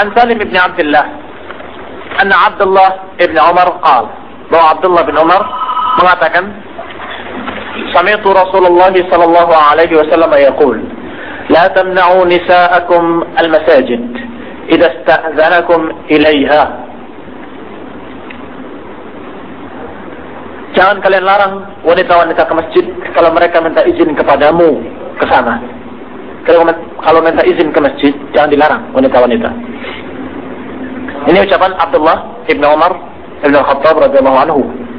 An Salim ibn Abdullah anna Abdullah ibn Umar qala, bahwa Abdullah bin Umar mengatakan, sami'tu Rasulullah sallallahu alaihi wasallam yaqul, la tamna'u nisa'akum al-masajid idza ista'zanakum ilaiha. Jangan kalian larang wanita-wanita ke masjid kalau mereka minta izin kepadamu ke sana. Kalau minta izin ke masjid, jangan dilarang wanita-wanita. Ini ucapan Abdullah ibn Umar ibn Khattab radhiyallahu anhu.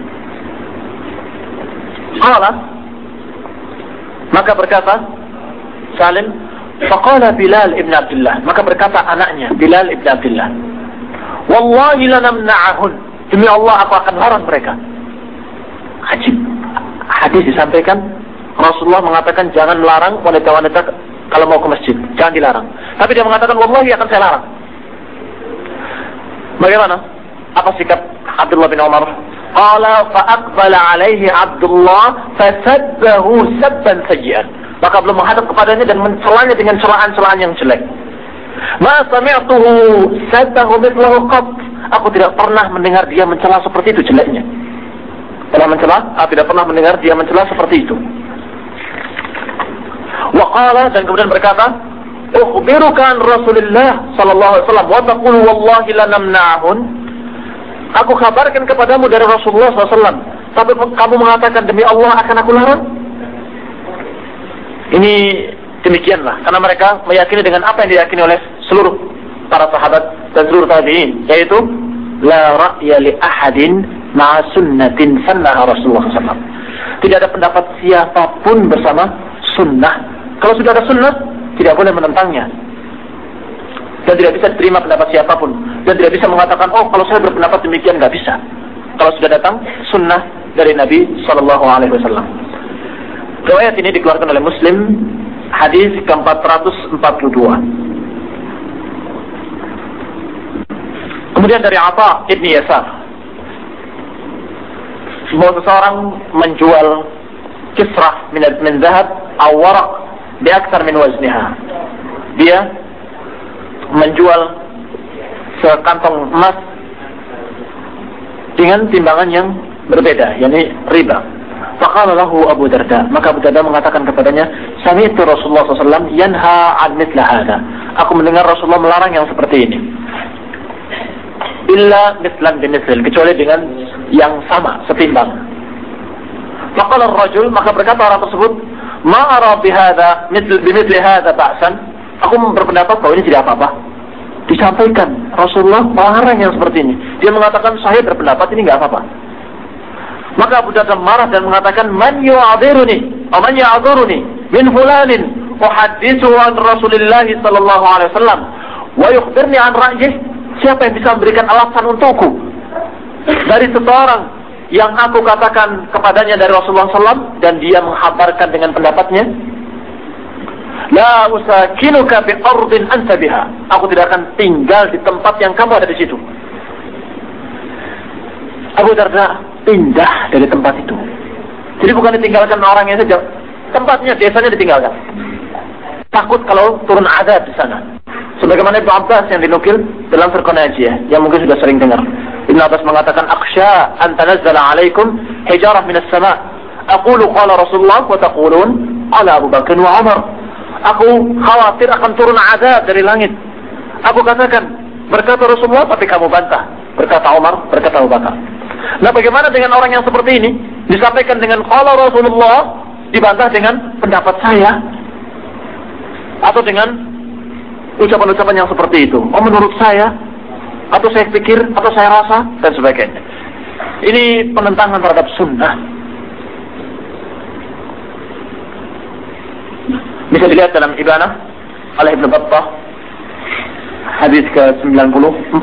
Qala, maka berkata Salim, faqala Bilal ibn Abdullah, maka berkata anaknya Bilal ibn Abdullah, wallahi lanamna'ahun, demi Allah aku akan larang mereka. Ajib, hadis disampaikan Rasulullah mengatakan jangan larang wanita-wanita kalau mau ke masjid, jangan dilarang. Tapi dia mengatakan wallahi akan saya larang. Bagaimana? Apa sikap Abdullah bin Umar? Qala fa aqbala alaihi Abdullah fasabbahu sabban sayyi'an. Maka belum menghadap kepadanya dan mencelanya dengan celaan-celaan yang jelek. Ma sami'tuhu sabbahu mithlahu qat. Aku tidak pernah mendengar dia mencela seperti itu jeleknya. Pernah mencela? Aku tidak pernah mendengar dia mencela seperti itu. Wa qala, dan kemudian berkata, ukhbiruka an Rasulillah sallallahu alaihi wasallam wa taqulu wallahi lanamna'ahun. Aku kabarkan kepadamu dari Rasulullah SAW, tapi kamu mengatakan demi Allah akan aku larang. Ini demikianlah, karena mereka meyakini dengan apa yang diyakini oleh seluruh para sahabat dan seluruh tabi'in, yaitu la ra'ya li ahadin ma'a sunnatin sannaha Rasulullah SAW. Tidak ada pendapat siapapun bersama sunnah. Kalau sudah ada sunnah, tidak boleh menentangnya. Dan tidak bisa diterima pendapat siapapun. Dan tidak bisa mengatakan, oh kalau saya berpendapat demikian, nggak bisa. Kalau sudah datang sunnah dari Nabi SAW. Riwayat ini dikeluarkan oleh Muslim, hadis ke-442. Kemudian dari Atha ibn Yasar, bahwa seseorang menjual kisrah min zahab atau warak bi aktsar min wazniha. Dia menjual sekantong emas dengan timbangan yang berbeda, yakni riba. Faqala lahu Abu Darda, maka Abu Darda mengatakan kepadanya, sami'tu Rasulullah SAW yanha an mithla hadha. Aku mendengar Rasulullah melarang yang seperti ini. Illa mithlan bimithil, kecuali dengan yang sama, setimbang. Faqala ar-rajul, maka berkata orang tersebut, ma ara bihadha bimithli hadha ba'san. Aku berpendapat bahwa ini tidak apa-apa. Disampaikan Rasulullah melarang yang seperti ini. Dia mengatakan saya berpendapat ini nggak apa-apa. Maka Abu Darda marah dan mengatakan, man yu'adhiruni wa man ya'dhuruni min fulanin uhaddithu an Rasulillah sallallahu alaihi wasallam wa yukhbirni an ra'yih. Siapa yang bisa memberikan alasan untukku dari seseorang yang aku katakan kepadanya dari Rasulullah SAW dan dia menghabarkan dengan pendapatnya? La usakinuka bi ardin anta biha. Aku tidak akan tinggal di tempat yang kamu ada di situ. Abu Darda pindah dari tempat itu. Jadi bukan ditinggalkan orangnya saja, tempatnya, desanya ditinggalkan. Takut kalau turun azab di sana. Sebagaimana Ibnu Abbas yang dinukil dalam Firqah Najiyah, yang mungkin sudah sering dengar. Ibnu Abbas mengatakan, akhsha an tanazzala alaikum hijarah minas sama'. Aqulu qala Rasulullah wa taqulun qala Abu Bakar wa Umar. Aku khawatir akan turun azab dari langit. Aku katakan, berkata Rasulullah, tapi kamu bantah. Berkata Umar, berkata Abu Bakar. Nah, bagaimana dengan orang yang seperti ini? Disampaikan dengan qala Rasulullah, dibantah dengan pendapat saya. Atau dengan ucapan-ucapan yang seperti itu. Oh, menurut saya, atau saya pikir, atau saya rasa, dan sebagainya. Ini penentangan terhadap sunnah. Bisa dilihat dalam Ibanah oleh Ibnu Battah, hadis ke-94.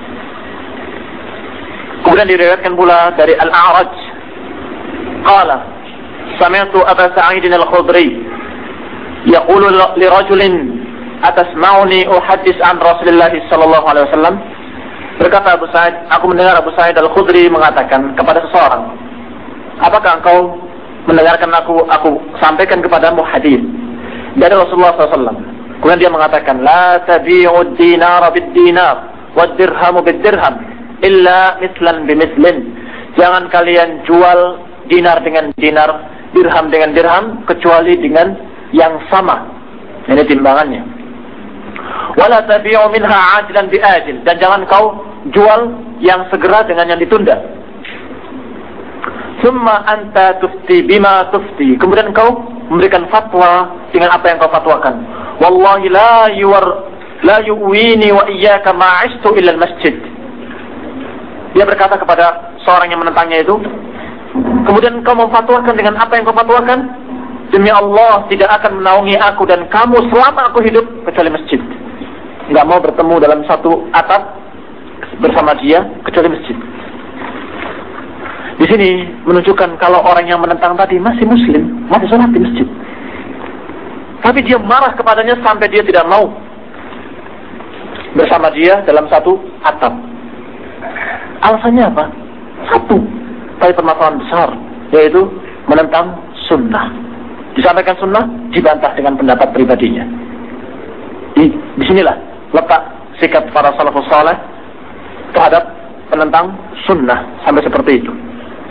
Kemudian diriwayatkan pula dari Al-A'raj, qala sami'tu Aba Sa'id Al-Khudri yaqulu li rajulin atasma'uni uhaddits an Rasulillah sallallahu alaihi wasallam. Berkata Abu Sa'id, aku mendengar Abu Sa'id Al-Khudri mengatakan kepada seseorang, apakah engkau mendengarkan aku sampaikan kepadamu hadis dari Rasulullah SAW? Kemudian dia mengatakan, la tabi'ud dinara bid-dinar wad dirhamu bid-dirham illa mislan bimislin. Jangan kalian jual dinar dengan dinar, dirham dengan dirham, kecuali dengan yang sama. Ini timbangannya. Wala tabi'u minha ajilan bi'ajil. Dan jangan kau jual yang segera dengan yang ditunda. Summa anta tufti bima tufti. Kemudian kau memberikan fatwa dengan apa yang kau fatwakan. Wallahi la yu'wini wa iyyaka ma'ishtu illa al-masjid. Dia berkata kepada seorang yang menentangnya itu, kemudian kau memfatwakan dengan apa yang kau fatwakan? Demi Allah, tidak akan menaungi aku dan kamu selama aku hidup kecuali masjid. Enggak mau bertemu dalam satu atap bersama dia kecuali masjid. Di sini menunjukkan kalau orang yang menentang tadi masih muslim, masih sholat di masjid. Tapi dia marah kepadanya sampai dia tidak mau bersama dia dalam satu atap. Alasannya apa? Satu, tapi permasalahan besar, yaitu menentang sunnah. Disampaikan sunnah, dibantah dengan pendapat pribadinya. Di sinilah letak sikap para salafus saleh terhadap penentang sunnah sampai seperti itu.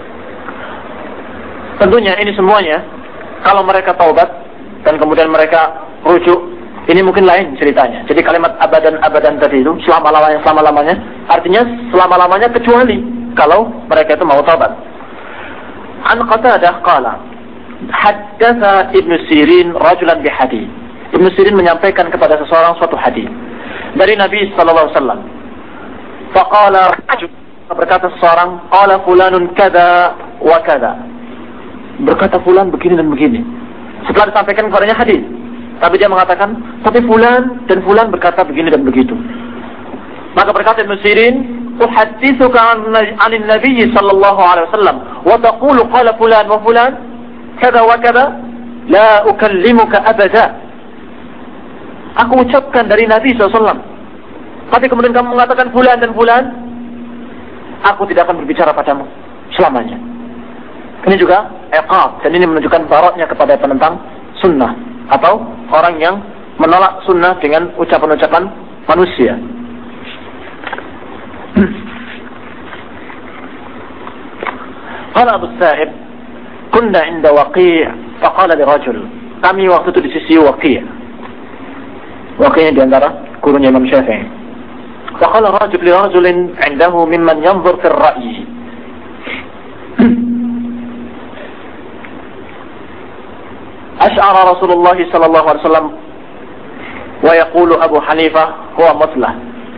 Tentunya ini semuanya kalau mereka taubat dan kemudian mereka rujuk, ini mungkin lain ceritanya. Jadi kalimat abadan tadi itu selama-lamanya artinya selama-lamanya kecuali kalau mereka itu mau taubat. An Qatadah qala haddatsa Ibnu Sirin rajulan bihadits. Ibnu Sirin menyampaikan kepada seseorang suatu hadis dari Nabi sallallahu alaihi wasallam. Faqala rajul, berkata seseorang, qala fulanun kada wa kada. Berkata fulan begini dan begini. Setelah disampaikan kepadanya hadis, tapi dia mengatakan, tapi fulan dan fulan berkata begini dan begitu. Maka berkata Ibnu Sirin, uhaddithuka anin Nabi sallallahu alaihi wasallam wa taqulu qala fulan wa fulan kada wa kada la ukallimuka abada. Aku ucapkan dari Nabi SAW, tapi kemudian kamu mengatakan fulan dan fulan, aku tidak akan berbicara padamu selamanya. Ini juga iqab, dan ini menunjukkan baraknya kepada penentang sunnah atau orang yang menolak sunnah dengan ucapan-ucapan manusia. Qala Abu Sa'ib, kunna inda Waqi' faqala li rajul. Kami waktu itu di sisi Waqi'. Waqi' di antara gurunya Imam Syafi'i. Faqala rajul li rajulin 'indahu mimman yanzur fi ar-ra'yi. Ash'ara Rasulullah sallallahu alaihi wasallam wa yaqulu Abu Hanifah huwa muslah.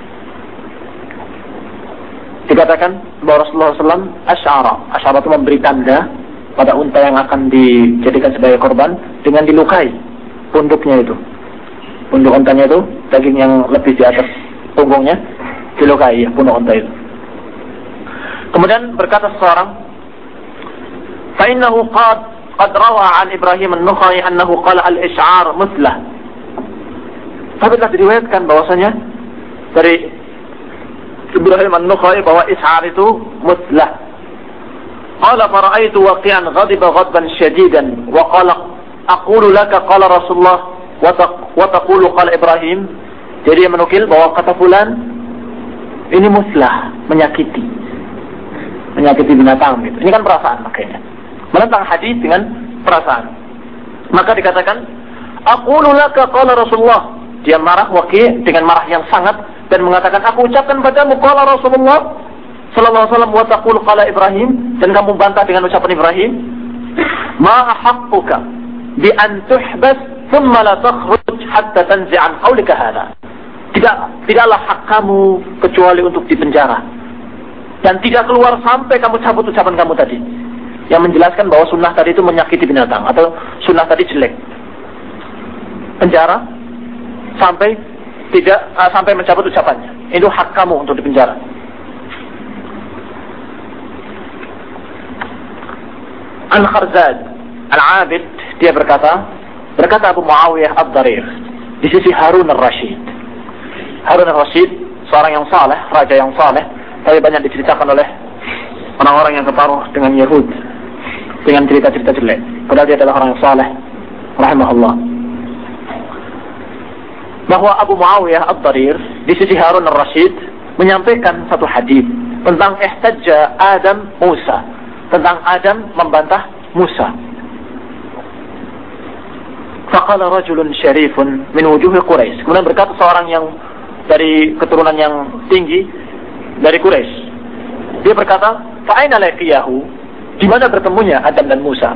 Dikatakan bahwa Rasulullah SAW Ash'ara itu memberi tanda pada unta yang akan dijadikan sebagai korban dengan dilukai punduknya itu. Punduk untanya itu, daging yang lebih di atas punggungnya dilukai, ya, punduk unta itu. Kemudian berkata seseorang, فَإِنَّهُ قد روى عن إبراهيم النخعي أنه قال الإشعار مثله. Tapi telah diriwayatkan bahwasanya dari Ibrahim an-Nukhai bahwa ish'ar itu muslah. Qala fara'aitu waqi'an ghadiba ghadban shadidan wa qala aqulu laka qala Rasulullah wa taqulu qala Ibrahim. Jadi dia menukil bahwa kata fulan ini muslah, menyakiti binatang gitu. Ini kan perasaan makanya. Menentang hadis dengan perasaan. Maka dikatakan aqulu laka qala Rasulullah. Dia marah Waqi' dengan marah yang sangat dan mengatakan, aku ucapkan padamu qala Rasulullah sallallahu alaihi wasallam wa taqul qala Ibrahim, dan kamu bantah dengan ucapan Ibrahim. Ma haqquka bi an tuhbas thumma la takhruj hatta tanzi'an qawlika hadha. Tidaklah hak kamu kecuali untuk dipenjara dan tidak keluar sampai kamu cabut ucapan kamu tadi yang menjelaskan bahwa sunnah tadi itu menyakiti binatang atau sunnah tadi jelek. Penjara sampai mencabut ucapannya. Itu hak kamu untuk dipenjara. Al-Kharzad Al-Abid dia berkata Abu Muawiyah Ad-Darir di sisi Harun Ar-Rashid. Harun Ar-Rashid seorang yang saleh, raja yang saleh, tapi banyak diceritakan oleh orang-orang yang terparuh dengan Yahud dengan cerita-cerita jelek. Padahal dia adalah orang yang saleh, rahimahullah. bahwa Abu Muawiyah Ad-Darir di sisi Harun Ar-Rasyid menyampaikan satu hadis tentang ihtajja Adam Musa, tentang Adam membantah Musa. Faqala rajulun syarifun min wujuhi Quraisy. Kemudian berkata seorang yang dari keturunan yang tinggi dari Quraisy. Dia berkata, "Fa aina laqiyahu?" Di mana bertemunya Adam dan Musa?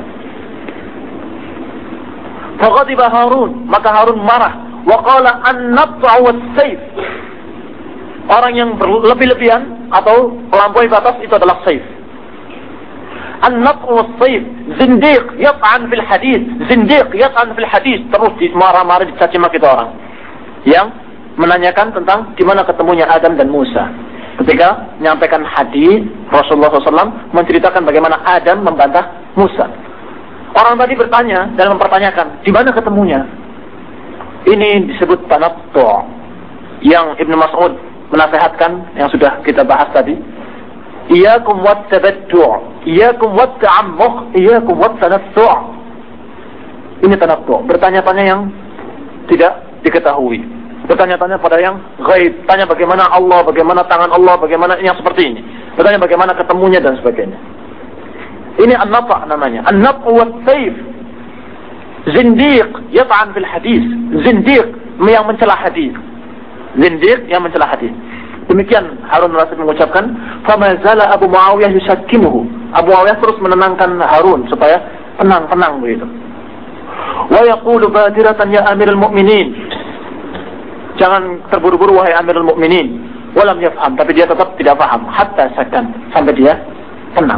Faghadiba Harun, maka Harun marah. Wa qala an-nab'u was-sayf. Orang yang berlebih-lebihan atau melampaui batas itu adalah saif. An-nab'u was-sayf, zindiq yat'an fil hadis, zindiq yat'an fil hadis, terus marah-marah dicaci maki orang yang menanyakan tentang di mana ketemunya Adam dan Musa. Ketika menyampaikan hadis, Rasulullah SAW menceritakan bagaimana Adam membantah Musa. Orang tadi bertanya dan mempertanyakan, di mana ketemunya? Ini disebut tanattu', yang Ibnu Mas'ud menasihatkan, yang sudah kita bahas tadi. Iyyakum wat-tabattu', iyyakum wat-ta'ammuq, iyyakum wat-tanattu'. Ini tanattu', bertanya-tanya yang tidak diketahui. Bertanya-tanya pada yang gaib. Tanya bagaimana Allah, bagaimana tangan Allah, bagaimana yang seperti ini. Bertanya bagaimana ketemunya dan sebagainya. Ini an-nata' namanya. An-nata' was-sayf. Zindiq yat'an fil hadis. Zindiq yang mencela hadis. Zindiq yang mencela hadis. Demikian Harun Ar-Rasyid mengucapkan, "Fama zala Abu Muawiyah yusakkinuhu." Abu Muawiyah terus menenangkan Harun supaya tenang begitu. Wa yaqulu badiratan ya Amirul Mukminin. Jangan terburu-buru wahai Amirul Mukminin. Walam yafham, tapi dia tetap tidak paham. Hatta sakan, sampai dia tenang.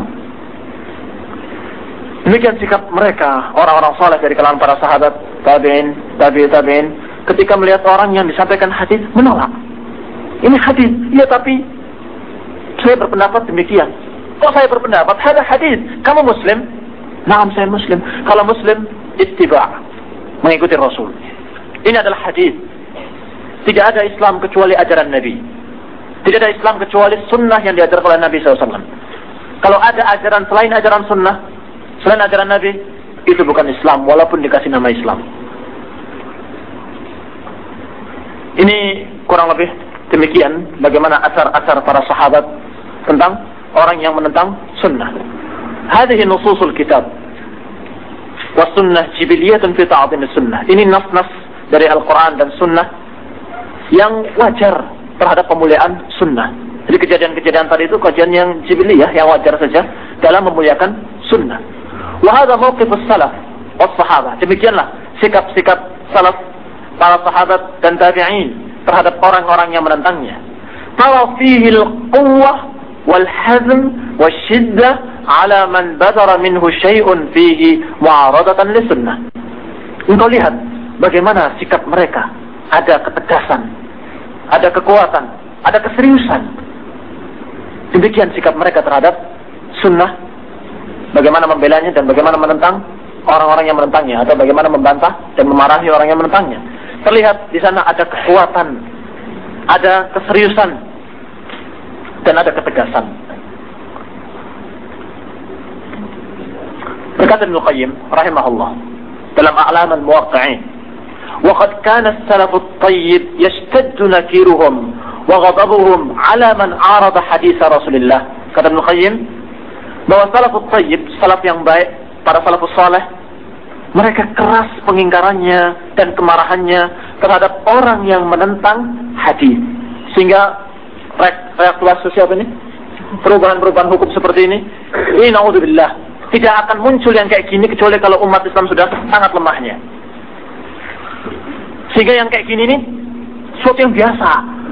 Demikian sikap mereka, orang-orang saleh dari kalangan para sahabat, tabi'in, tabi'in, ketika melihat orang yang disampaikan hadis menolak. Ini hadis, iya tapi saya berpendapat demikian. Kok saya berpendapat? Ada hadis. Kamu Muslim? Naam, saya Muslim. Kalau Muslim, ittiba', mengikuti Rasul. Ini adalah hadis. Tidak ada Islam kecuali ajaran Nabi. Tidak ada Islam kecuali sunnah yang diajarkan oleh Nabi SAW. Kalau ada ajaran selain ajaran sunnah, selain ajaran Nabi, itu bukan Islam, walaupun dikasih nama Islam. Ini kurang lebih demikian bagaimana asar-asar para sahabat tentang orang yang menentang sunnah. Hadhihi nususul kitab wa sunnah jibiliyatun fi ta'zim sunnah. Ini nas-nas dari Al-Quran dan sunnah yang wajar terhadap pemuliaan sunnah. Jadi kejadian-kejadian tadi itu kejadian yang jibiliyah, yang wajar saja dalam memuliakan sunnah. Wa hadha mawqifus salaf was sahabah. Demikianlah sikap-sikap salaf, para sahabat dan tabi'in terhadap orang-orang yang menentangnya. Tara fihi al-quwwah wal hazm wasyiddah ala man badara minhu syai'un fihi mu'aradatan li sunnah. Engkau lihat bagaimana sikap mereka. Ada ketegasan, ada kekuatan, ada keseriusan. Demikian sikap mereka terhadap sunnah. Bagaimana membelanya dan bagaimana menentang orang-orang yang menentangnya, atau bagaimana membantah dan memarahi orang yang menentangnya. Terlihat di sana ada kekuatan, ada keseriusan, dan ada ketegasan. Berkata Ibnu Qayyim rahimahullah dalam A'lam al-Muwaqqi'in, وقد كان السلف الطيب يشتد نكيرهم وغضبهم على من عارض حديث رسول الله. Kata Ibnu Qayyim bahwa salafut tayyib, salaf yang baik, para salafus saleh, mereka keras pengingkarannya dan kemarahannya terhadap orang yang menentang hadis. Sehingga reaksi sosial ini, perubahan-perubahan hukum seperti ini naudzubillah, tidak akan muncul yang kayak gini kecuali kalau umat Islam sudah sangat lemahnya. Sehingga yang kayak gini nih sesuatu yang biasa.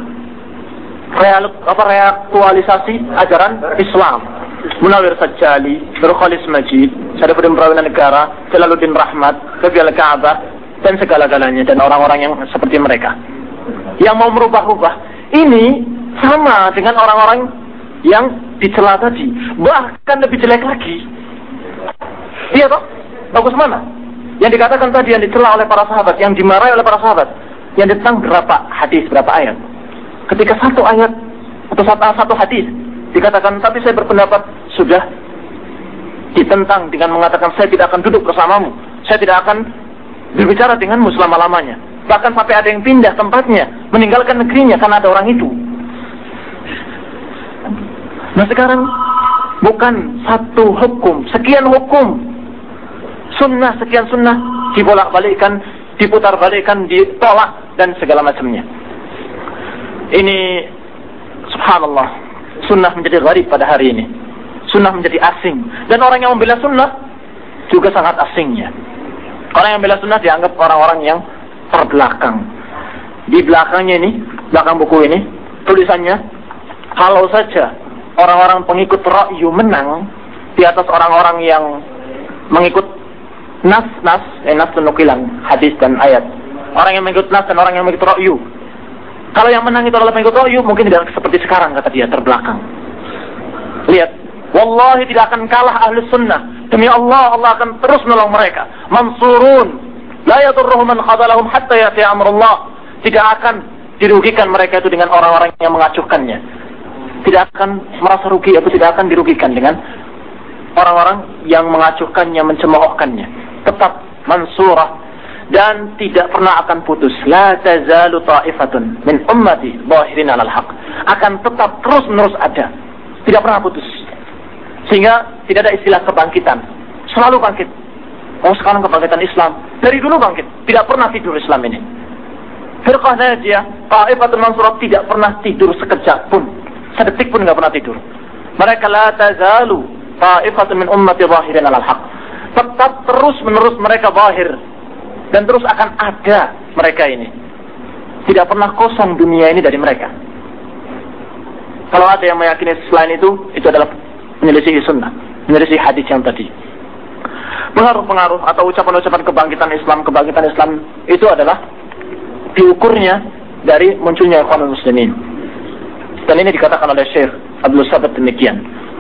Reaktualisasi ajaran Islam. Munawir Sajjali, Nurkhalis Majid, Syarifuddin Prawira Negara, Jalaluddin Rahmat, Rabi Al-Ka'bah, dan segala-galanya, dan orang-orang yang seperti mereka yang mau merubah-rubah. Ini sama dengan orang-orang yang dicela tadi, bahkan lebih jelek lagi. Iya toh? Bagus mana? Yang dikatakan tadi, yang dicela oleh para sahabat, yang dimarahi oleh para sahabat, yang ditentang berapa hadis, berapa ayat. Ketika satu ayat atau satu hadis dikatakan, tapi saya berpendapat, sudah ditentang dengan mengatakan, saya tidak akan duduk bersamamu, saya tidak akan berbicara denganmu selama-lamanya. Bahkan sampai ada yang pindah tempatnya, meninggalkan negerinya karena ada orang itu. Nah sekarang bukan satu hukum, sekian hukum, sunnah, sekian sunnah, dibolak-balikkan, diputar-balikkan, ditolak, dan segala macamnya. Ini subhanallah, sunnah menjadi gharib pada hari ini. Sunnah menjadi asing. Dan orang yang membela sunnah juga sangat asingnya. Orang yang membela sunnah dianggap orang-orang yang terbelakang. Di belakangnya ini, belakang buku ini, tulisannya, kalau saja orang-orang pengikut ra'yu menang di atas orang-orang yang mengikut nas penukilan hadis dan ayat. Orang yang mengikut nas dan orang yang mengikut ra'yu. Kalau yang menang itu adalah pengikut ra'yu, mungkin tidak seperti sekarang, kata dia, terbelakang. Lihat, wallahi tidak akan kalah ahli sunnah. Demi Allah, Allah akan terus menolong mereka. Mansurun, la yadurruhum man khadalahum hatta yati amrullah. Tidak akan dirugikan mereka itu dengan orang-orang yang mengacuhkannya. Tidak akan merasa rugi atau tidak akan dirugikan dengan orang-orang yang mengacuhkannya, mencemoohkannya. Tetap mansurah dan tidak pernah akan putus. La tazalu ta'ifatun min ummati zahirin 'alal haq. Akan tetap terus-menerus ada. Tidak pernah putus. Sehingga tidak ada istilah kebangkitan. Selalu bangkit. Oh, sekarang kebangkitan Islam. Dari dulu bangkit. Tidak pernah tidur Islam ini. Firqah Najiyah, ta'ifatun mansurah, tidak pernah tidur sekejap pun. Sedetik pun tidak pernah tidur. Mereka la tazalu ta'ifatun min ummati zahirin 'alal haq. Tetap terus-menerus mereka zahir. Dan terus akan ada mereka ini. Tidak pernah kosong dunia ini dari mereka. Kalau ada yang meyakini selain itu adalah menyelisihi sunnah, menyelisihi hadis yang tadi. Pengaruh-pengaruh atau ucapan-ucapan kebangkitan Islam itu adalah diukurnya dari munculnya Ikhwanul Muslimin. Dan ini dikatakan oleh Syekh Abdul Sabit demikian.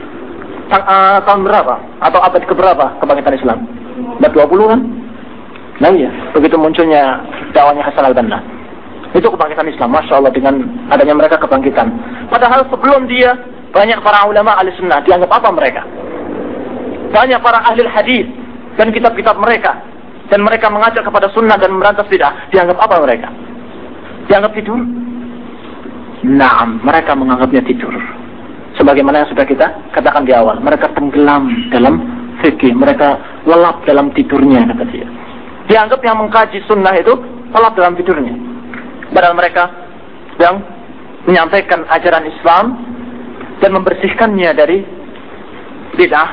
Tahun berapa? Atau abad keberapa kebangkitan Islam? Abad 20 kan? Nah iya, begitu munculnya dakwahnya Hasan al-Banna. Itu kebangkitan Islam, Masya Allah, dengan adanya mereka kebangkitan. Padahal sebelum dia, banyak para ulama ahli sunnah, dianggap apa mereka? Banyak para ahli hadis dan kitab-kitab mereka. Dan mereka mengajak kepada sunnah dan memberantas bid'ah. Dianggap apa mereka? Dianggap tidur? Naam, mereka menganggapnya tidur. Sebagaimana yang sudah kita katakan di awal. Mereka tenggelam dalam fikih. Mereka lelap dalam tidurnya, kata dia. Dianggap yang mengkaji sunnah itu lelap dalam tidurnya. Padahal mereka yang menyampaikan ajaran Islam dan membersihkannya dari bid'ah.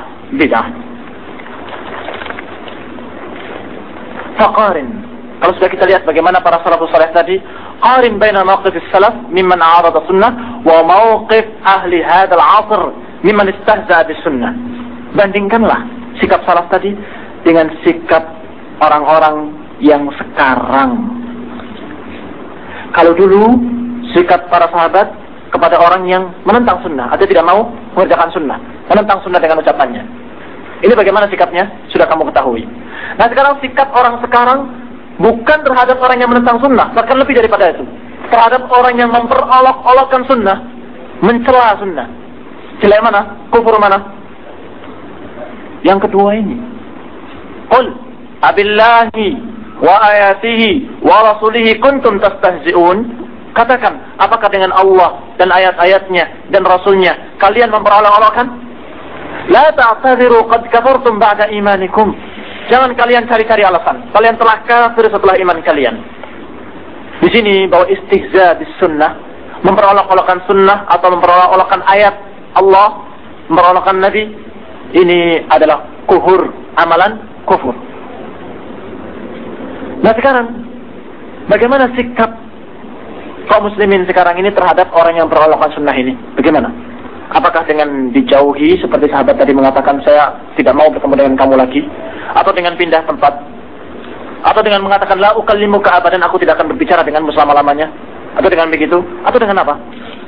Faqarin. Kalau sudah kita lihat bagaimana para salafus saleh tadi, qarin baina mawqif as-salaf mimman a'rada sunnah wa mawqif ahli hadzal 'asr mimman istahza'a bis sunnah. Bandingkanlah sikap salaf tadi dengan sikap orang-orang yang sekarang. Kalau dulu sikap para sahabat kepada orang yang menentang sunnah atau tidak mau mengerjakan sunnah, menentang sunnah dengan ucapannya. Ini bagaimana sikapnya? Sudah kamu ketahui. Nah sekarang sikap orang sekarang bukan terhadap orang yang menentang sunnah, bahkan lebih daripada itu. Terhadap orang yang memperolok-olokkan sunnah, mencela sunnah. Cela mana? Kufur mana? Yang kedua ini. Qul abillahi wa ayatihi wa rasulihi kuntum tastahzi'un. Katakan, apakah dengan Allah dan ayat-ayatnya dan Rasulnya kalian memperolok-olokkan? La ta'tadiru qad kafartum ba'da imanikum. Jangan kalian cari-cari alasan. Kalian telah kafir setelah iman kalian. Di sini bahwa istihza bis sunnah, memperolok-olokkan sunnah atau memperolok-olokkan ayat Allah, memperolokkan Nabi, ini adalah kufur, amalan kufur. Nah sekarang, bagaimana sikap kaum muslimin sekarang ini terhadap orang yang berolok-olokkan sunnah ini? Bagaimana? Apakah dengan dijauhi seperti sahabat tadi mengatakan saya tidak mau bertemu dengan kamu lagi? Atau dengan pindah tempat? Atau dengan mengatakan la ukallimuka abadan, aku tidak akan berbicara denganmu selama-lamanya? Atau dengan begitu? Atau dengan apa?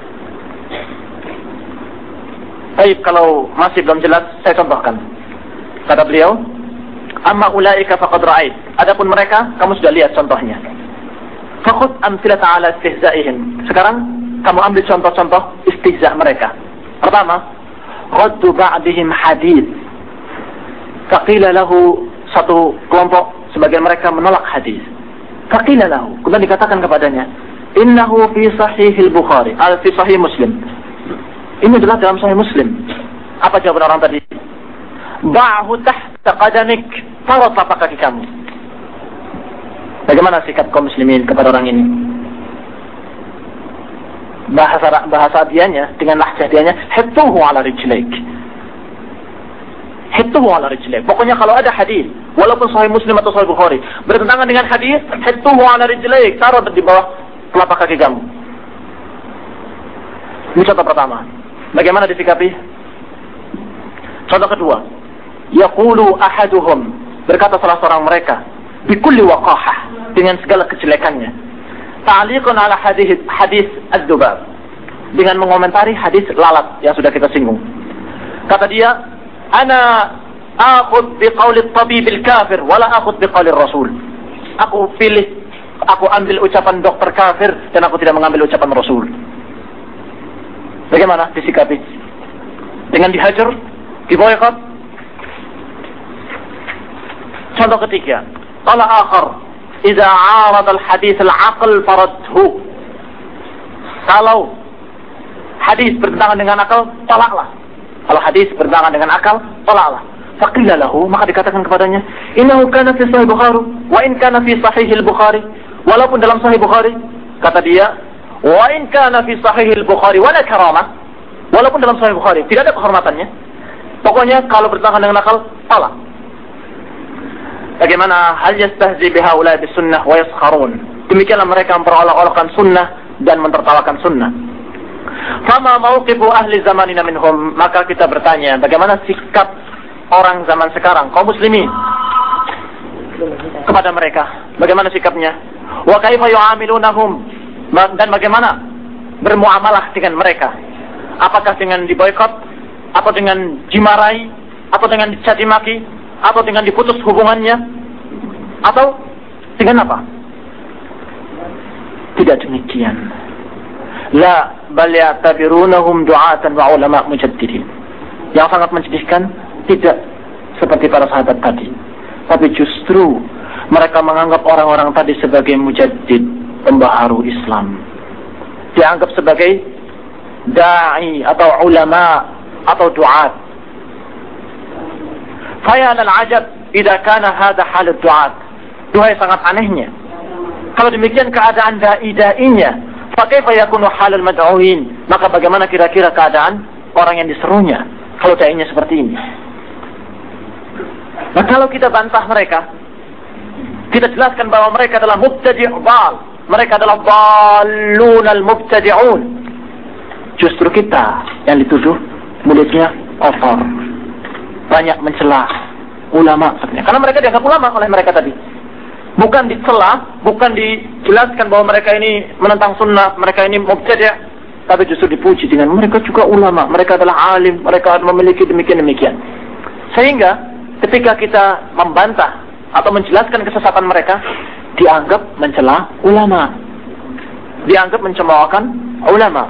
Baik, kalau masih belum jelas saya contohkan. Kata beliau, amma ulaika faqad ra'ait. Adapun mereka, kamu sudah lihat contohnya. Faqud amthilata ala istihza'ihim. Sekarang kamu ambil contoh-contoh istihza' mereka. Pertama, raddu ba'dihim hadith. Faqila lahu, satu kelompok sebagian mereka menolak hadis. Faqila lahu, kemudian dikatakan kepadanya, innahu fi sahihil Bukhari, fi sahih Muslim. Ini adalah dalam sahih Muslim. Apa jawaban orang tadi? Ba'hu tahta qadamik, taruh telapak kaki kamu. Bagaimana sikap kaum muslimin kepada orang ini? Bahasa dianya dengan lahjah dianya, hittuhu ala rijlaik. Hittuhu ala rijlaik. Pokoknya kalau ada hadis, walaupun sahih Muslim atau sahih Bukhari, bertentangan dengan hadis, hittuhu ala rijlaik, taruh di bawah telapak kaki kamu. Ini contoh pertama. Bagaimana disikapi? Contoh kedua, yaqulu ahaduhum, berkata salah seorang mereka, bikulli waqahah, dengan segala kejelekannya, ta'liqan ala hadis ad-dubab, dengan mengomentari hadis lalat yang sudah kita singgung. Kata dia, ana akhud biqauli at-tabib al-kafir wala akhud biqauli ar-rasul. Aku ambil ucapan dokter kafir dan aku tidak mengambil ucapan Rasul. Bagaimana disikapi? Dengan dihajar, diboykot? Contoh ketiga, qala akhar, idza 'arada al-hadits al-'aql faradhu. Kalau hadis bertentangan dengan akal, tolaklah. Kalau hadis bertentangan dengan akal, tolaklah. Faqila lahu, maka dikatakan kepadanya, innahu kana fi sahih Bukhari wa in kana fi sahih al-Bukhari. Walaupun dalam sahih Bukhari, kata dia, wa in kana fi sahih al-Bukhari wala karamah. Walaupun dalam sahih Bukhari tidak ada kehormatannya. Pokoknya kalau bertentangan dengan akal, tolak. Bagaimana hal yastahzi bihaula bisunnah wa yaskharun. Demikianlah mereka memperolok-olokkan sunnah dan mentertawakan sunnah. Fama mauqifu ahli zamanina minhum, maka kita bertanya, bagaimana sikap orang zaman sekarang, kaum muslimin, kepada mereka? Bagaimana sikapnya? Wa kaifa yu'amilunahum, dan bagaimana bermuamalah dengan mereka? Apakah dengan diboykot, atau dengan dimarahi, atau dengan dicaci maki, atau dengan diputus hubungannya, atau dengan apa? Tidak demikian. La bal ya'tabirunahum du'atan wa ulama mujaddidin. Yang sangat menyedihkan, tidak seperti para sahabat tadi, tapi justru mereka menganggap orang-orang tadi sebagai mujaddid, pembaharu Islam. Dianggap sebagai da'i atau ulama atau du'at. Faya al-ajab idza kana hadha hal ad-du'at. Duhai sangat anehnya kalau demikian keadaan dai-dainya, fa kaifa yakunu halul mad'uin? Maka bagaimana kira-kira keadaan orang yang diserunya kalau dai-nya seperti ini? Nah, kalau kita bantah mereka, kita jelaskan bahwa mereka adalah mubtadi' dhal, mereka adalah dhalun al-mubtadi'un, justru kita yang dituduh mulutnya kotor, banyak mencela ulama, karena mereka dianggap ulama oleh mereka tadi. Bukan dicela, bukan dijelaskan bahwa mereka ini menentang sunnah, mereka ini mubtadi', tapi justru dipuji dengan mereka juga ulama, mereka adalah alim, mereka memiliki demikian-demikian. Sehingga ketika kita membantah atau menjelaskan kesesatan mereka, dianggap mencela ulama, dianggap mencemoohkan ulama.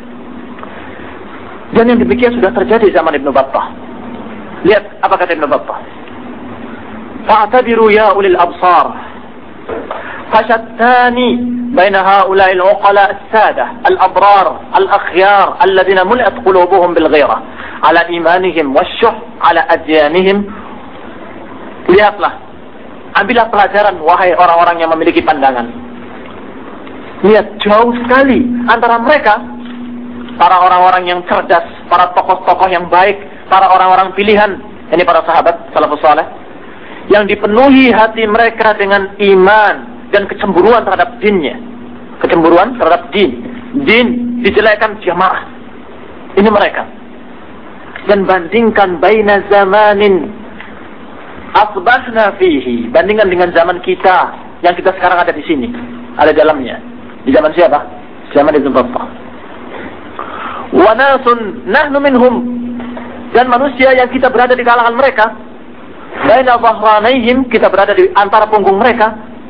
Dan yang demikian sudah terjadi zaman Ibnu Battah. Lihat apa kata Ibnu Battah. Fa'tabiru ya ulil absar fashattani baina haula'i al-uqala as-sadah al-abrar al-akhyar alladhina mul'at qulubuhum bil ghairah ala imanihim wasyuh ala adyanihim. Lihatlah, ambillah pelajaran wahai orang-orang yang memiliki pandangan. Lihat jauh sekali antara mereka, para orang-orang yang cerdas, para tokoh-tokoh yang baik, para orang-orang pilihan, ini para sahabat salafus saleh, yang dipenuhi hati mereka dengan iman dan kecemburuan terhadap dinnya. Kecemburuan terhadap din. Din dijelekkan jamaah. Ini mereka. Dan bandingkan baina zamanin asbahna fihi, bandingkan dengan zaman kita yang kita sekarang ada di sini, ada dalamnya. Di zaman siapa? Zaman Ibnu Battah. Wa nasun nahnu minhum, dan manusia yang kita berada di kalangan mereka, baina dhahranaihim, kita berada di antara punggung mereka.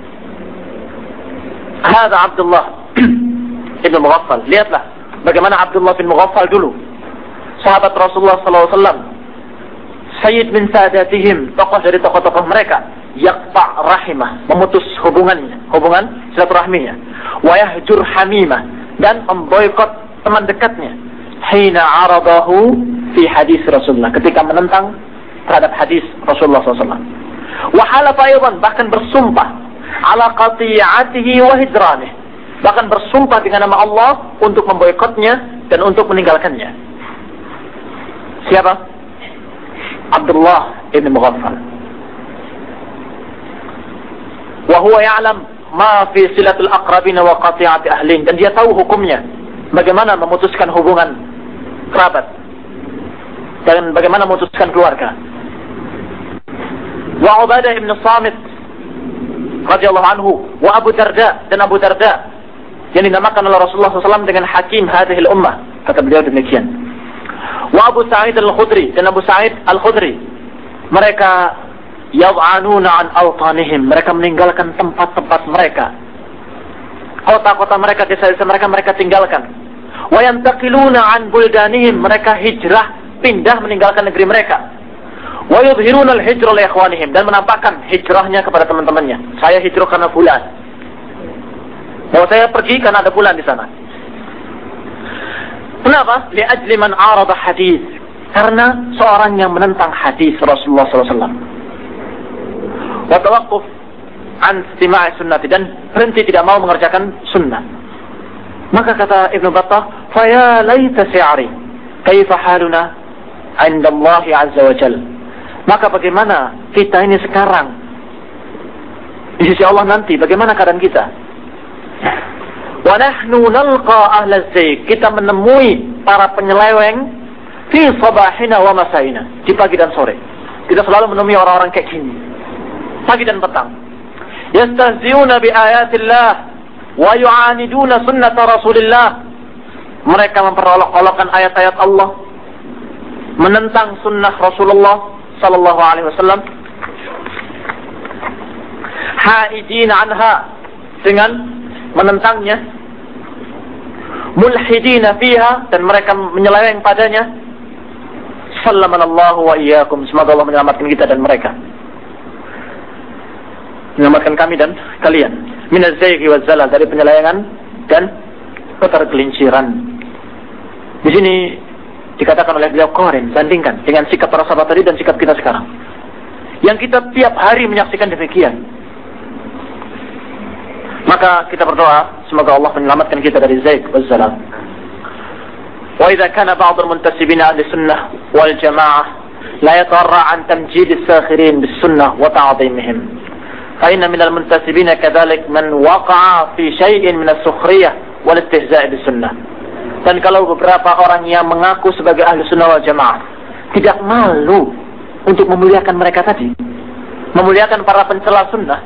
Hadza Abdullah Ibn Mughaffal. Lihatlah bagaimana Abdullah bin Mughaffal dulu, sahabat Rasulullah sallallahu alaihi wasallam, sayyid min sadatihim, tokoh dari tokoh-tokoh mereka, yaqta' rahimah, memutus hubungan silaturahminya, wa yahjur hamimah, dan memboikot teman dekatnya, hina aradahu fi hadis Rasulullah, ketika menentang terhadap hadis Rasulullah SAW. Wa halafa aydan, bahkan bersumpah ala qati'atihi wa hijranih, bahkan bersumpah dengan nama Allah untuk memboikotnya dan untuk meninggalkannya. Siapa? Abdullah ibn Mughaffal. Wa huwa ya'lam ma fi silatul aqrabin wa qati'ati ahlin, dan dia tahu hukumnya, bagaimana memutuskan hubungan kerabat dan bagaimana memutuskan keluarga. Wa Ubadah ibn Samit radhiyallahu anhu, wa Abu Darda, dan Abu Darda yang dinamakan oleh Rasulullah SAW dengan hakim hadhil ummah, kata beliau demikian. Wa Abu Sa'id al-Khudri, dan Abu Sa'id al-Khudri, mereka yad'anuna an awtanihim, mereka meninggalkan tempat-tempat mereka, kota-kota mereka, desa-desa mereka tinggalkan. Wa yantaqiluna an buldanihim, mereka hijrah, pindah meninggalkan negeri mereka. Wa yudhiruna al-hijra li ikhwanihim, dan menampakkan hijrahnya kepada teman-temannya. Saya hijrah karena bulan, bahwa saya pergi karena ada bulan di sana. Kenapa? Li'ajli man arada hadis, karena seorang yang menentang hadis Rasulullah SAW. Wa tawaqquf an istima'i sunnati, dan berhenti tidak mau mengerjakan sunnah. Maka kata Ibnu Battah, fa ya laita si'ri kaifa haluna 'inda Allah 'azza wa jalla. Maka bagaimana kita ini sekarang di sisi Allah nanti, bagaimana keadaan kita? Wa nahnu nalqa ahla zayg, kita menemui para penyeleweng fi sabahina wa masaina, di pagi dan sore. Kita selalu menemui orang-orang kayak gini, pagi dan petang. Yastahzi'una bi ayatillah wa yu'aniduna sunnata Rasulillah. Mereka memperolok-olokkan ayat-ayat Allah, menentang sunnah Rasulullah sallallahu alaihi wasallam. Haidina anha, dengan menentangnya, mulhidina fiha, dan mereka menyeleweng padanya. Sallamanallahu wa iyyakum, semoga Allah menyelamatkan kita dan mereka, menyelamatkan kami dan kalian, minaz zaygi waz zalal, dari penyelewengan dan ketergelinciran. Di sini dikatakan oleh beliau qarin, bandingkan dengan sikap para sahabat tadi dan sikap kita sekarang, yang kita tiap hari menyaksikan demikian. Maka kita berdoa semoga Allah menyelamatkan kita dari zayg waz zalal. Wa idza kana ba'd al-muntasibin ahli sunnah wal jamaah la yatarra an tamjid as-sakhirin bis sunnah wa ta'dhimihim, fa inna min al-muntasibin kadhalik man waqa'a fi shay'in min as-sukhriyah wal istihza' bis sunnah. Dan kalau beberapa orang yang mengaku sebagai ahli sunnah wal jamaah tidak malu untuk memuliakan mereka tadi, memuliakan para pencela sunnah,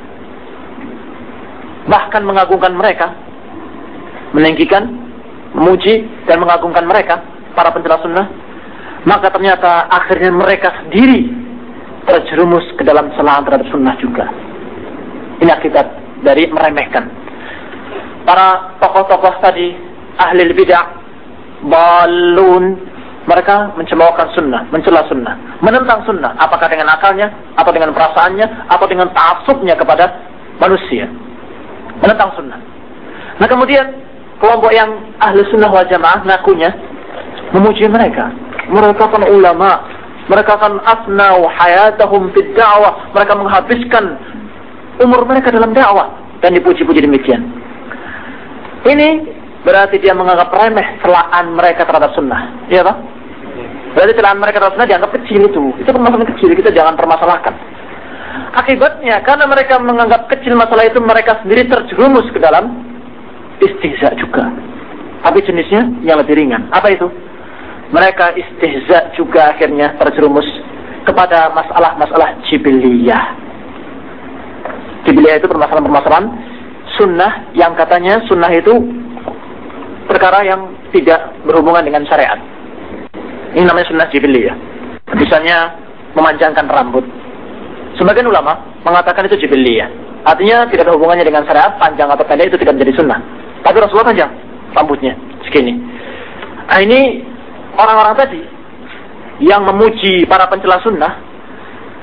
bahkan mengagungkan mereka, meninggikan, memuji dan mengagungkan mereka, para pencela sunnah, maka ternyata akhirnya mereka sendiri terjerumus ke dalam celaan terhadap sunnah juga. Ini akibat dari meremehkan para tokoh-tokoh tadi, ahli bid'ah, balun, mereka mencemoohkan sunnah, mencela sunnah, menentang sunnah, apakah dengan akalnya, atau dengan perasaannya, atau dengan ta'assubnya kepada manusia, menentang sunnah. Nah kemudian kelompok yang ahli sunnah wal jamaah ngakunya memuji mereka. Mereka kan ulama, mereka kan afnau hayatahum fid da'wah, mereka menghabiskan umur mereka dalam dakwah, dan dipuji-puji demikian. Ini berarti dia menganggap remeh celaan mereka terhadap sunnah, iya tak? Berarti celaan mereka terhadap sunnah dianggap kecil itu permasalahan kecil, kita jangan permasalahkan. Akibatnya, karena mereka menganggap kecil masalah itu, mereka sendiri terjerumus ke dalam istihza juga. Tapi jenisnya yang lebih ringan. Apa itu? Mereka istihza juga akhirnya terjerumus kepada masalah-masalah jibiliyah. Jibiliyah itu permasalahan-permasalahan sunnah yang katanya sunnah itu perkara yang tidak berhubungan dengan syariat. Ini namanya sunnah jibiliyah. Misalnya memanjangkan rambut. Sebagian ulama mengatakan itu jibiliyah, artinya tidak ada hubungannya dengan syariat, panjang atau pendek itu tidak menjadi sunnah. Tapi Rasulullah panjang rambutnya segini. Nah, ini orang-orang tadi yang memuji para pencela sunnah,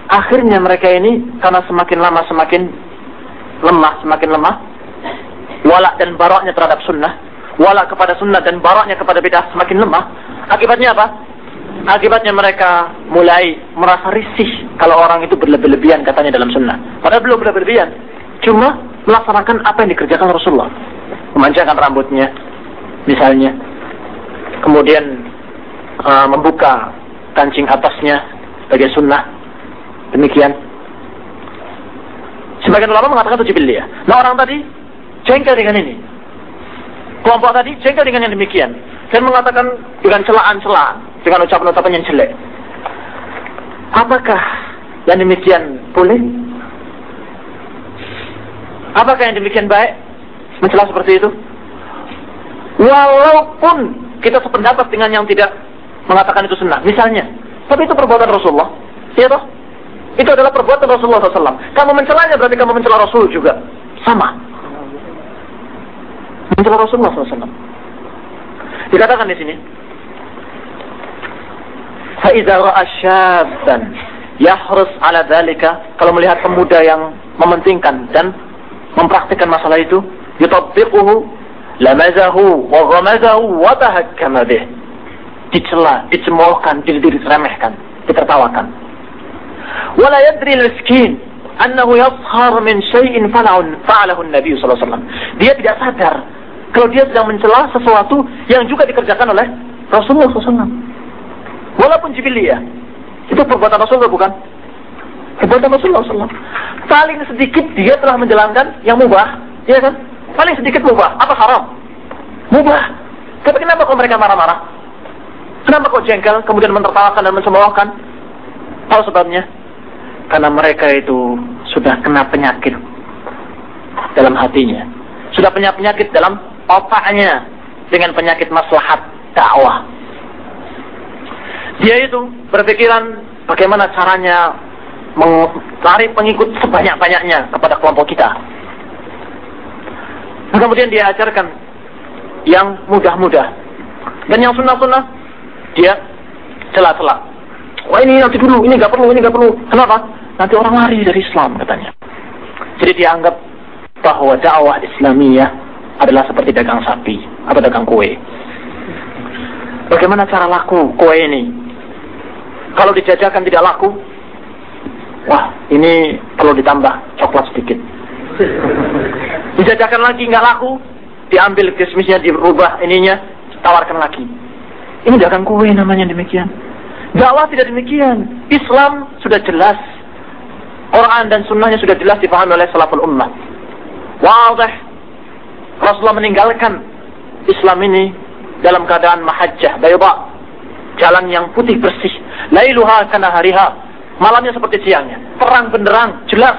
Akhirnya mereka ini karena semakin lama semakin lemah, walak dan baraknya terhadap sunnah, walak kepada sunnah dan baraknya kepada bid'ah semakin lemah. Akibatnya apa? Akibatnya mereka mulai merasa risih kalau orang itu berlebih-lebihan katanya dalam sunnah. Padahal belum berlebihan, cuma melaksanakan apa yang dikerjakan Rasulullah. Memanjangkan rambutnya, misalnya. Kemudian membuka kancing atasnya sebagai sunnah. Demikian. Sebagian ulama mengatakan itu jibiliyah. Nah orang tadi jengkel dengan ini. Kelompok tadi jengkel dengan yang demikian. Dan mengatakan dengan celaan-celaan, dengan ucapan-ucapan yang jelek. Apakah yang demikian boleh? Apakah yang demikian baik? Mencela seperti itu? Walaupun kita sependapat dengan yang tidak mengatakan itu sunnah, misalnya. Tapi itu perbuatan Rasulullah. Iya toh? Itu adalah perbuatan Rasulullah SAW. Kamu mencelanya berarti kamu mencela Rasul juga. Sama. Mencela Rasulullah SAW. Dikatakan di sini, فَإِذَا رَأَى شَابًا يَحْرِصْ عَلَى ذَلِكَ, kalau melihat pemuda yang mementingkan dan mempraktikkan masalah itu, يُطَبِّقُهُ لَمَزَهُ وَغَمَزَهُ وَتَهَكَّمَ بِهِ, dicela, dicemoohkan, diremehkan, ditertawakan. وَلَا يَدْرِي الْمِسْكِينَ أَنَّهُ يَظْهَرُ مِنْ شَيْءٍ فَعَلَهُ النَّبِيُّ صلى الله عليه وسلم. Dia tidak sadar kalau dia sedang mencela sesuatu yang juga dikerjakan oleh Rasulullah SAW. Walaupun jibiliyah, itu perbuatan Rasulullah bukan? Perbuatan Rasulullah SAW. Paling sedikit dia telah menjalankan yang mubah, ya kan? Paling sedikit mubah. Apa haram? Mubah. Tapi kenapa kok mereka marah-marah? Kenapa kok jengkel, kemudian mentertawakan dan mencemoohkan? Tahu sebabnya? Karena mereka itu sudah kena penyakit dalam hatinya. Sudah punya penyakit dalam otaknya dengan penyakit maslahat dakwah. Dia itu berpikiran bagaimana caranya mencari pengikut sebanyak-banyaknya kepada kelompok kita. Dan kemudian dia ajarkan yang mudah-mudah. Dan yang sunnah-sunnah dia celah-celah. Wah ini nanti dulu, ini gak perlu. Kenapa? Nanti orang lari dari Islam katanya. Jadi dia anggap bahwa dakwah Islamiyah adalah seperti dagang sapi atau dagang kue. Bagaimana cara laku kue ini? Kalau dijajakan tidak laku, wah ini perlu ditambah coklat sedikit. Dijajakan lagi nggak laku, diambil kismisnya, dirubah ininya, tawarkan lagi. Ini dagang kue namanya demikian. Dakwah tidak demikian. Islam sudah jelas, Quran dan sunnahnya sudah jelas dipahami oleh salaful ummah. Wadah. Rasulullah meninggalkan Islam ini dalam keadaan mahajjah, bayda, jalan yang putih bersih, lailuha kanahariha, malamnya seperti siangnya, terang benderang, jelas.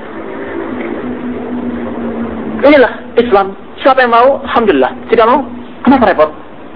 Inilah Islam. Siapa yang mau, alhamdulillah. Tidak mau, kenapa repot?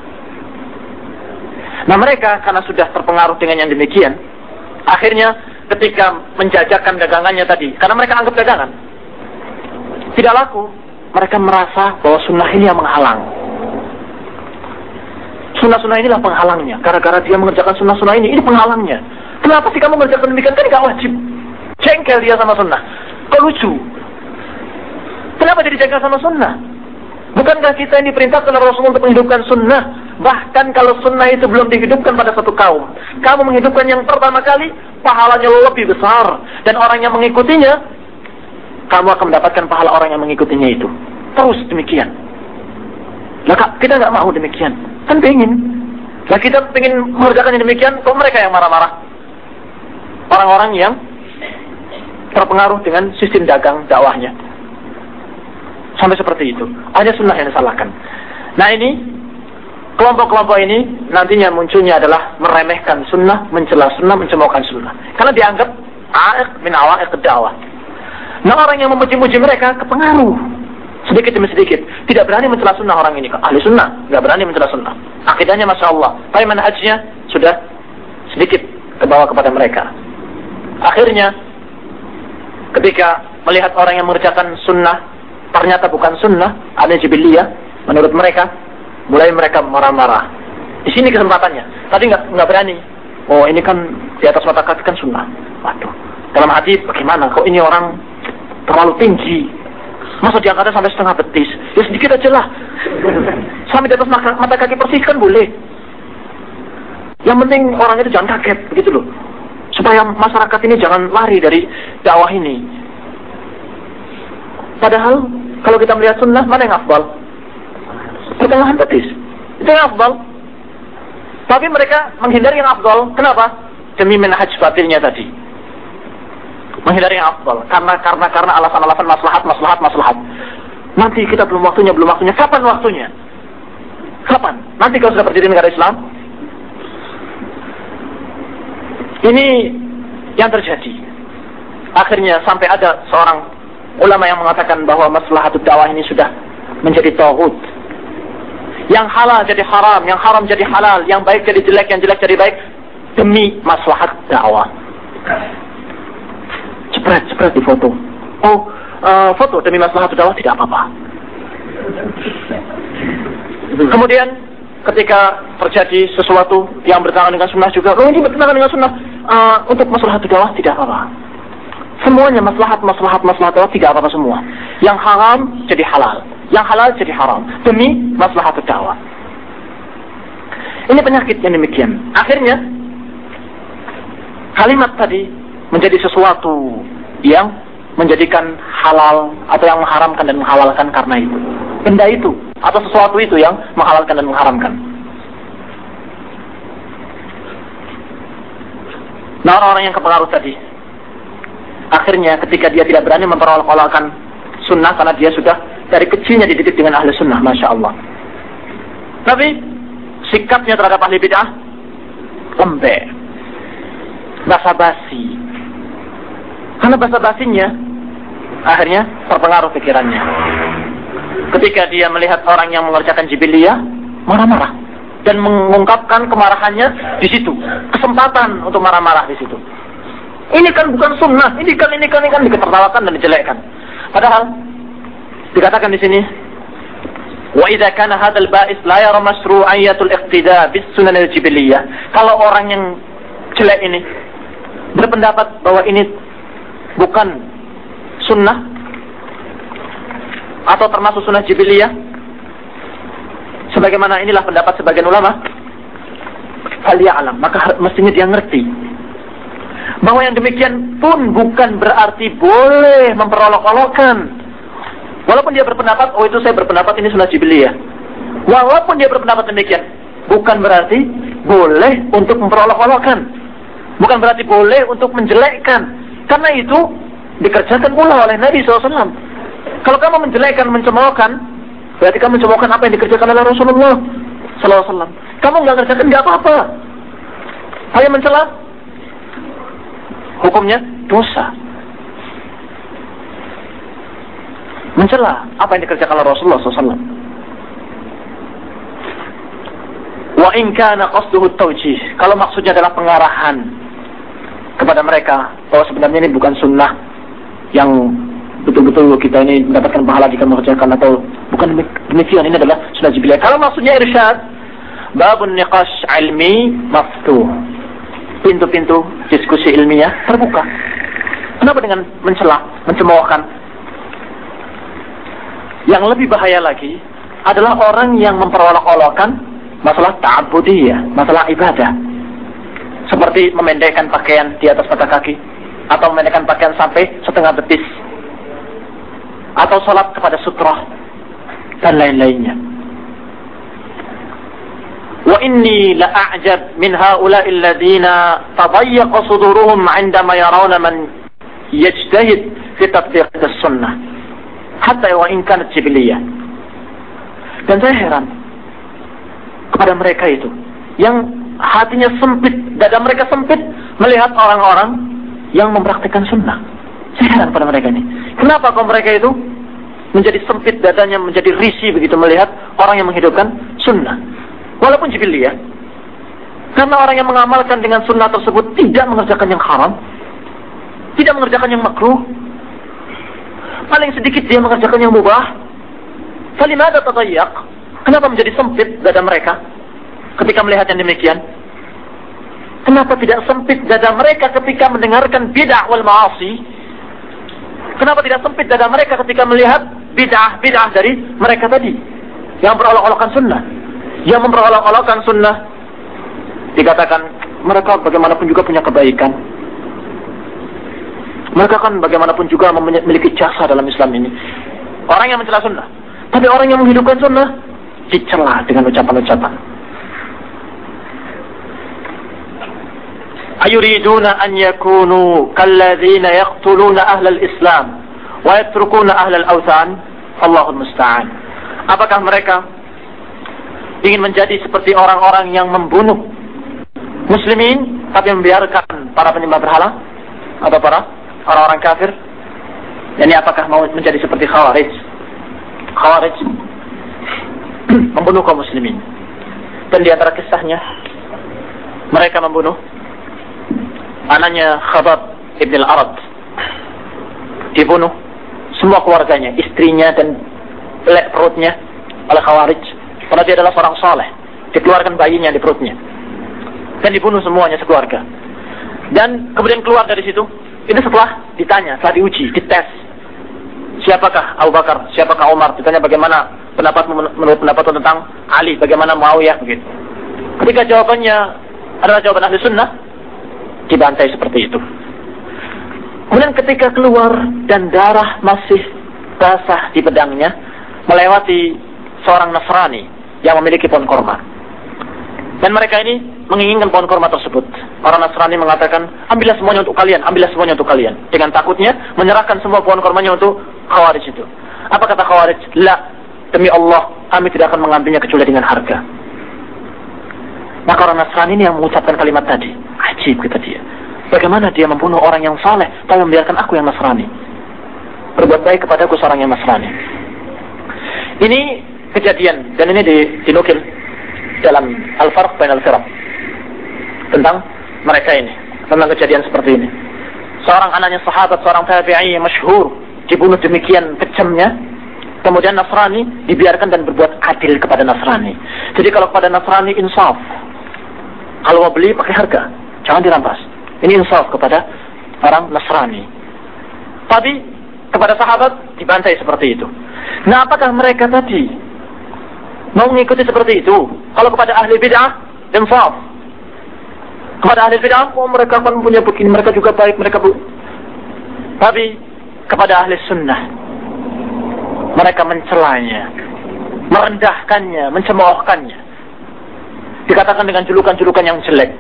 Nah mereka karena sudah terpengaruh dengan yang demikian, akhirnya ketika menjajakan dagangannya tadi, karena mereka anggap dagangan tidak laku, mereka merasa bahwa sunnah ini yang menghalang. Sunnah-sunnah inilah penghalangnya. Gara-gara dia mengerjakan sunnah-sunnah ini penghalangnya. Kenapa sih kamu mengerjakan demikian? Kan gak wajib. Jengkel dia sama sunnah. Kok lucu? Kenapa jadi jengkel sama sunnah? Bukankah kita ini diperintahkan oleh Rasulullah untuk menghidupkan sunnah? Bahkan kalau sunnah itu belum dihidupkan pada satu kaum, kamu menghidupkan yang pertama kali, pahalanya lebih besar. Dan orang yang mengikutinya, kamu akan mendapatkan pahala orang yang mengikutinya itu. Terus demikian. Lah kita nggak mau demikian. Kan pengen. Lah kita pengen mengerjakan yang demikian, kok mereka yang marah-marah? Orang-orang yang terpengaruh dengan sistem dagang dakwahnya. Sampai seperti itu. Hanya sunnah yang disalahkan. Nah ini, kelompok-kelompok ini nantinya munculnya adalah meremehkan sunnah, mencela sunnah, mencemoohkan sunnah. Karena dianggap a'iq min awa'iq dakwah. Nah orang yang memuji-muji mereka kepengaruh sedikit demi sedikit, tidak berani mencela sunnah orang ini. Ahli sunnah nggak berani mencela sunnah. Akidahnya masya Allah, tapi manhajnya sudah sedikit terbawa kepada mereka. Akhirnya ketika melihat orang yang mengerjakan sunnah ternyata bukan sunnah, ada jibiliyah menurut mereka, mulai mereka marah-marah. Di sini kesempatannya. Tadi nggak berani. Oh ini kan di atas mata kaki kan sunnah. Waduh, Dalam hati, bagaimana kok ini orang terlalu tinggi, masa diangkatnya sampai setengah betis? Ya sedikit aja lah, sampai di atas mata kaki persis kan boleh. Yang penting orang itu jangan kaget, begitu loh, supaya masyarakat ini jangan lari dari dakwah ini. Padahal kalau kita melihat sunnah, mana yang afdal? Pertengahan betis, itu yang afdal. Tapi mereka menghindari yang afdal. Kenapa? Demi manhaj batilnya tadi. Menghindari yang afdal. Karena alasan-alasan maslahat. Nanti kita belum waktunya. Kapan waktunya? Kapan? Nanti kalau sudah berdiri negara Islam. Ini yang terjadi. Akhirnya sampai ada seorang ulama yang mengatakan bahwa maslahatud dakwah ini sudah menjadi tauhid. Yang halal jadi haram, yang haram jadi halal, yang baik jadi jelek, yang jelek jadi baik, demi maslahat dakwah. Cepret di foto. Foto demi maslahat dakwah tidak apa-apa. Kemudian ketika terjadi sesuatu yang bertentangan dengan sunnah juga, ini bertentangan dengan sunnah, untuk maslahat dakwah tidak apa-apa. Semuanya maslahat dakwah tidak apa-apa semua. Yang haram jadi halal, yang halal jadi haram, demi maslahat dakwah. Ini penyakit yang demikian. Akhirnya kalimat tadi menjadi sesuatu yang menjadikan halal atau yang mengharamkan dan menghalalkan karena itu. Benda itu atau sesuatu itu yang menghalalkan dan mengharamkan. Nah, orang-orang yang kepengaruh tadi, akhirnya ketika dia tidak berani memperolok-olokkan sunnah karena dia sudah dari kecilnya dididik dengan ahli sunnah, Masya Allah. Tapi sikapnya terhadap ahli bid'ah lembek, basa-basi. Karena basa-basinya akhirnya terpengaruh pikirannya. Ketika dia melihat orang yang mengerjakan jibiliyah, marah-marah dan mengungkapkan kemarahannya di situ. Kesempatan untuk marah-marah di situ. Ini kan bukan sunnah, ini kan diketertawakan dan dijelekkan. Padahal dikatakan di sini, wa idza kana hadzal ba'is la yara mashru'iyyatul iqtida' bis sunan al-jibiliyah. Kalau orang yang jelek ini berpendapat bahwa ini bukan sunnah atau termasuk sunnah jibiliyah, sebagaimana inilah pendapat sebagian ulama, faliya'lam, maka mestinya dia ngerti bahwa yang demikian pun bukan berarti boleh memperolok-olokkan. Walaupun dia berpendapat, itu saya berpendapat ini sunnah jibiliyah. Walaupun dia berpendapat demikian, bukan berarti boleh untuk memperolok-olokkan. Bukan berarti boleh untuk menjelekkan. Karena itu dikerjakan pula oleh Nabi SAW. Kalau kamu menjelekkan, mencemoohkan, berarti kamu mencemoohkan apa yang dikerjakan oleh Rasulullah SAW. Kamu nggak kerjakan, nggak apa-apa. Hanya mencela, hukumnya dosa. Mencela apa yang dikerjakan oleh Rasulullah SAW. Wa in kana qasduhu tawjih, kalau maksudnya adalah pengarahan kepada mereka bahwa sebenarnya ini bukan sunnah yang betul-betul kita ini mendapatkan pahala jika mengerjakan, atau bukan demikian, ini adalah sunnah jibiliyah. Kalau maksudnya irsyad, babun niqash ilmi maftuh, pintu-pintu diskusi ilmiah terbuka. Kenapa dengan mencela, mencemoohkan? Yang lebih bahaya lagi adalah orang yang memperolok-olokkan masalah ta'abudiyah, masalah ibadah. Seperti memendekkan pakaian di atas mata kaki, atau memendekkan pakaian sampai setengah betis, atau sholat kepada sutrah, dan lain-lainnya. Wa inni la'ajab min ha'ula'i alladhina tadayyaqa suduruhum 'indama yarawna man yajtahid fi tatbiq as-sunnah hatta wa in kanat jibiliyah. Dan saya heran kepada mereka itu yang hatinya sempit, dada mereka sempit melihat orang-orang yang mempraktikkan sunnah. Saya heran pada mereka ini. Kenapa kok mereka itu menjadi sempit dadanya, menjadi risih begitu melihat orang yang menghidupkan sunnah, walaupun jibiliyah? Karena orang yang mengamalkan dengan sunnah tersebut tidak mengerjakan yang haram, tidak mengerjakan yang makruh, paling sedikit dia mengerjakan yang mubah. Falimada tadayyak? Kenapa menjadi sempit dada mereka ketika melihat yang demikian? Kenapa tidak sempit dada mereka ketika mendengarkan bid'ah wal ma'asi? Kenapa tidak sempit dada mereka ketika melihat bid'ah dari mereka tadi yang berolok-olokan sunnah? Yang memperolok-olokkan sunnah, dikatakan mereka bagaimanapun juga punya kebaikan. Mereka kan bagaimanapun juga memiliki jasa dalam Islam ini. Orang yang mencela sunnah. Tapi orang yang menghidupkan sunnah dicela dengan ucapan-ucapan. Ayuriduna an yakunu kalladzina yaqtuluna ahlal Islam wa yatrukuna ahlal awthan? Allahul musta'an. Apakah mereka ingin menjadi seperti orang-orang yang membunuh muslimin tapi membiarkan para penyembah berhala atau para orang-orang kafir? Yani apakah mau menjadi seperti Khawarij? Khawarij membunuh kaum muslimin. Dan di antara kisahnya, mereka membunuh anaknya Khabbab ibn al-Arad. Dibunuh semua keluarganya, istrinya dan lek perutnya oleh Khawarij. Karena dia adalah seorang saleh. Dikeluarkan bayinya di perutnya. Dan dibunuh semuanya sekeluarga. Dan kemudian keluar dari situ. Ini setelah ditanya, setelah diuji, dites. Siapakah Abu Bakar? Siapakah Umar? Ditanya bagaimana menurut pendapat tentang Ali, bagaimana Muawiyah, begitu. Ketika jawabannya adalah jawaban ahli sunnah, dibantai seperti itu. Kemudian ketika keluar dan darah masih basah di pedangnya, melewati seorang Nasrani yang memiliki pohon korma. Dan mereka ini menginginkan pohon korma tersebut. Orang Nasrani mengatakan, ambillah semuanya untuk kalian, ambillah semuanya untuk kalian. Dengan takutnya menyerahkan semua pohon kormanya untuk Khawarij itu. Apa kata Khawarij? La, demi Allah, kami tidak akan mengambilnya kecuali dengan harga. Maka orang Nasrani ini yang mengucapkan kalimat tadi. Ajib, kata dia. Bagaimana dia membunuh orang yang saleh, tapi membiarkan aku yang Nasrani? Berbuat baik kepadaku seorang yang Nasrani. Ini kejadian, dan ini dinukil dalam Al-Farq Bain Al-Firaq tentang mereka ini, tentang kejadian seperti ini. Seorang anaknya sahabat, seorang tabi'i yang masyhur, dibunuh demikian kejamnya. Kemudian Nasrani dibiarkan dan berbuat adil kepada Nasrani. Jadi kalau kepada Nasrani insaf, kalau mau beli pakai harga, jangan dirampas. Ini insaf kepada orang Nasrani. Tapi kepada sahabat dibantai seperti itu. Nah, apakah mereka tadi mau mengikuti seperti itu? Kalau kepada ahli bid'ah, insaf. Kepada ahli bid'ah, oh mereka kan punya begini, mereka juga baik, Tapi kepada ahli sunnah, mereka mencelanya, merendahkannya, mencemoohkannya. Dikatakan dengan julukan-julukan yang jelek.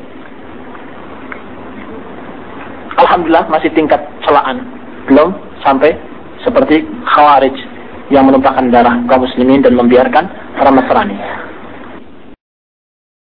Alhamdulillah masih tingkat celaan, belum sampai seperti Khawarij yang menumpahkan darah kaum muslimin dan membiarkan orang Nasrani.